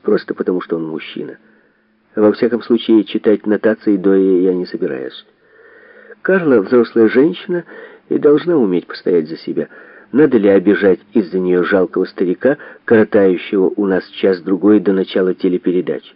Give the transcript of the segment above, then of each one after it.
просто потому, что он мужчина. Во всяком случае, читать нотации Дойе я не собираюсь. Карла взрослая женщина и должна уметь постоять за себя. Надо ли обижать из-за нее жалкого старика, коротающего у нас час-другой до начала телепередач?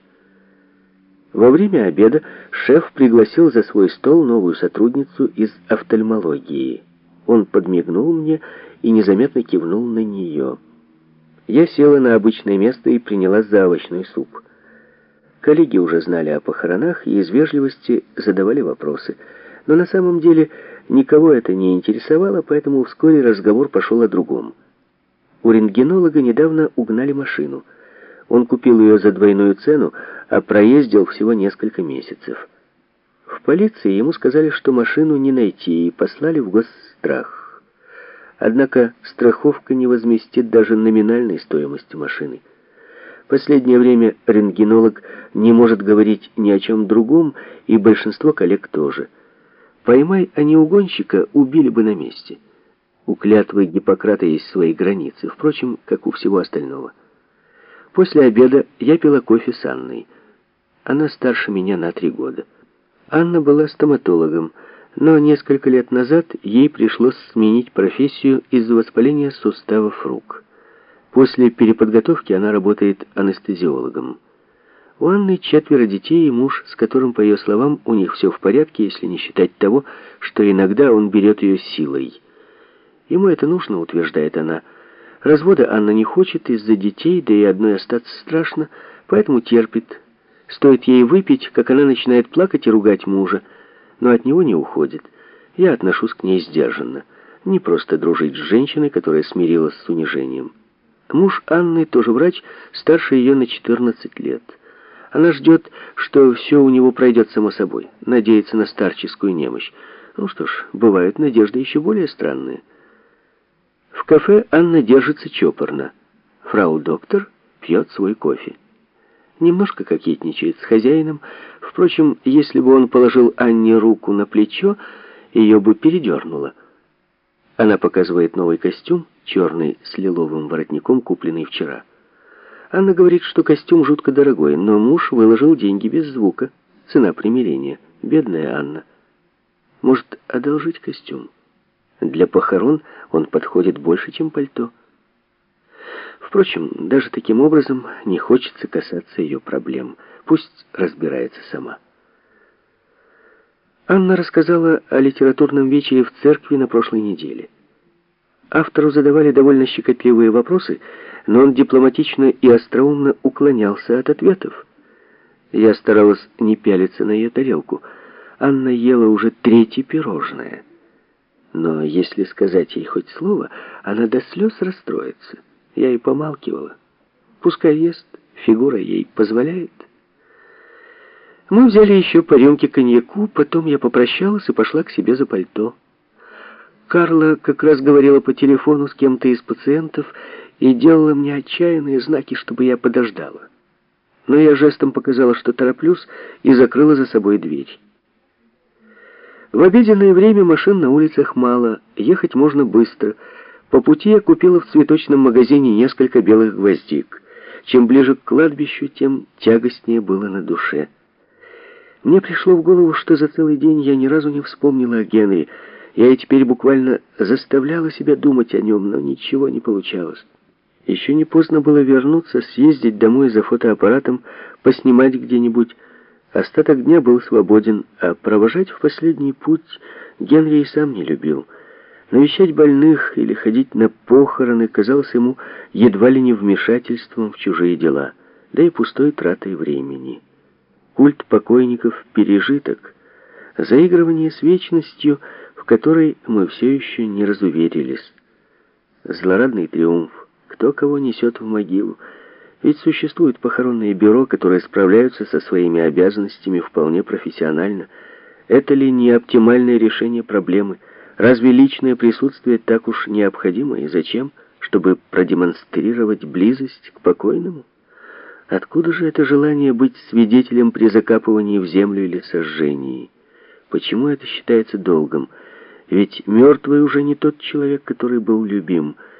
Во время обеда шеф пригласил за свой стол новую сотрудницу из офтальмологии. Он подмигнул мне и незаметно кивнул на нее. Я села на обычное место и принялась за овощной суп. Коллеги уже знали о похоронах и из вежливости задавали вопросы. Но на самом деле никого это не интересовало, поэтому вскоре разговор пошел о другом. У рентгенолога недавно угнали машину. Он купил ее за двойную цену, а проездил всего несколько месяцев. В полиции ему сказали, что машину не найти, и послали в госстрах. Однако страховка не возместит даже номинальной стоимости машины. Последнее время рентгенолог не может говорить ни о чем другом, и большинство коллег тоже. Поймай они угонщика, убили бы на месте. У клятвы Гиппократа есть свои границы, впрочем, как у всего остального. После обеда я пила кофе с Анной. Она старше меня на 3 года. Анна была стоматологом, но несколько лет назад ей пришлось сменить профессию из-за воспаления суставов рук. После переподготовки она работает анестезиологом. У Анны 4 детей и муж, с которым, по ее словам, у них все в порядке, если не считать того, что иногда он берет ее силой. Ему это нужно, утверждает она. Развода Анна не хочет из-за детей, да и одной остаться страшно, поэтому терпит. Стоит ей выпить, как она начинает плакать и ругать мужа, но от него не уходит. Я отношусь к ней сдержанно. Не просто дружить с женщиной, которая смирилась с унижением. Муж Анны, тоже врач, старше ее на 14 лет. Она ждет, что все у него пройдет само собой, надеется на старческую немощь. Ну что ж, бывают надежды еще более странные. В кафе Анна держится чопорно. Фрау-доктор пьет свой кофе. Немножко кокетничает с хозяином. Впрочем, если бы он положил Анне руку на плечо, ее бы передернуло. Она показывает новый костюм, черный с лиловым воротником, купленный вчера. Анна говорит, что костюм жутко дорогой, но муж выложил деньги без звука. Цена примирения. Бедная Анна. Может, одолжить костюм? Для похорон он подходит больше, чем пальто. Впрочем, даже таким образом не хочется касаться ее проблем. Пусть разбирается сама. Анна рассказала о литературном вечере в церкви на прошлой неделе. Автору задавали довольно щекотливые вопросы, но он дипломатично и остроумно уклонялся от ответов. Я старалась не пялиться на ее тарелку. Анна ела уже 3-е пирожное. Но если сказать ей хоть слово, она до слез расстроится. Я и помалкивала. Пускай ест, фигура ей позволяет. Мы взяли еще по рюмке коньяку, потом я попрощалась и пошла к себе за пальто. Карла как раз говорила по телефону с кем-то из пациентов и делала мне отчаянные знаки, чтобы я подождала. Но я жестом показала, что тороплюсь, и закрыла за собой дверь. В обеденное время машин на улицах мало, ехать можно быстро. По пути я купила в цветочном магазине несколько белых гвоздик. Чем ближе к кладбищу, тем тягостнее было на душе. Мне пришло в голову, что за целый день я ни разу не вспомнила о Генри. Я и теперь буквально заставляла себя думать о нем, но ничего не получалось. Еще не поздно было вернуться, съездить домой за фотоаппаратом, поснимать где-нибудь. Остаток дня был свободен, а провожать в последний путь Генри и сам не любил. Навещать больных или ходить на похороны казалось ему едва ли не вмешательством в чужие дела, да и пустой тратой времени. Культ покойников — пережиток, заигрывание с вечностью, в которой мы все еще не разуверились. Злорадный триумф, кто кого несет в могилу. Ведь существует похоронное бюро, которые справляются со своими обязанностями вполне профессионально. Это ли не оптимальное решение проблемы? Разве личное присутствие так уж необходимо? И зачем? Чтобы продемонстрировать близость к покойному? Откуда же это желание быть свидетелем при закапывании в землю или сожжении? Почему это считается долгом? Ведь мертвый уже не тот человек, который был любим.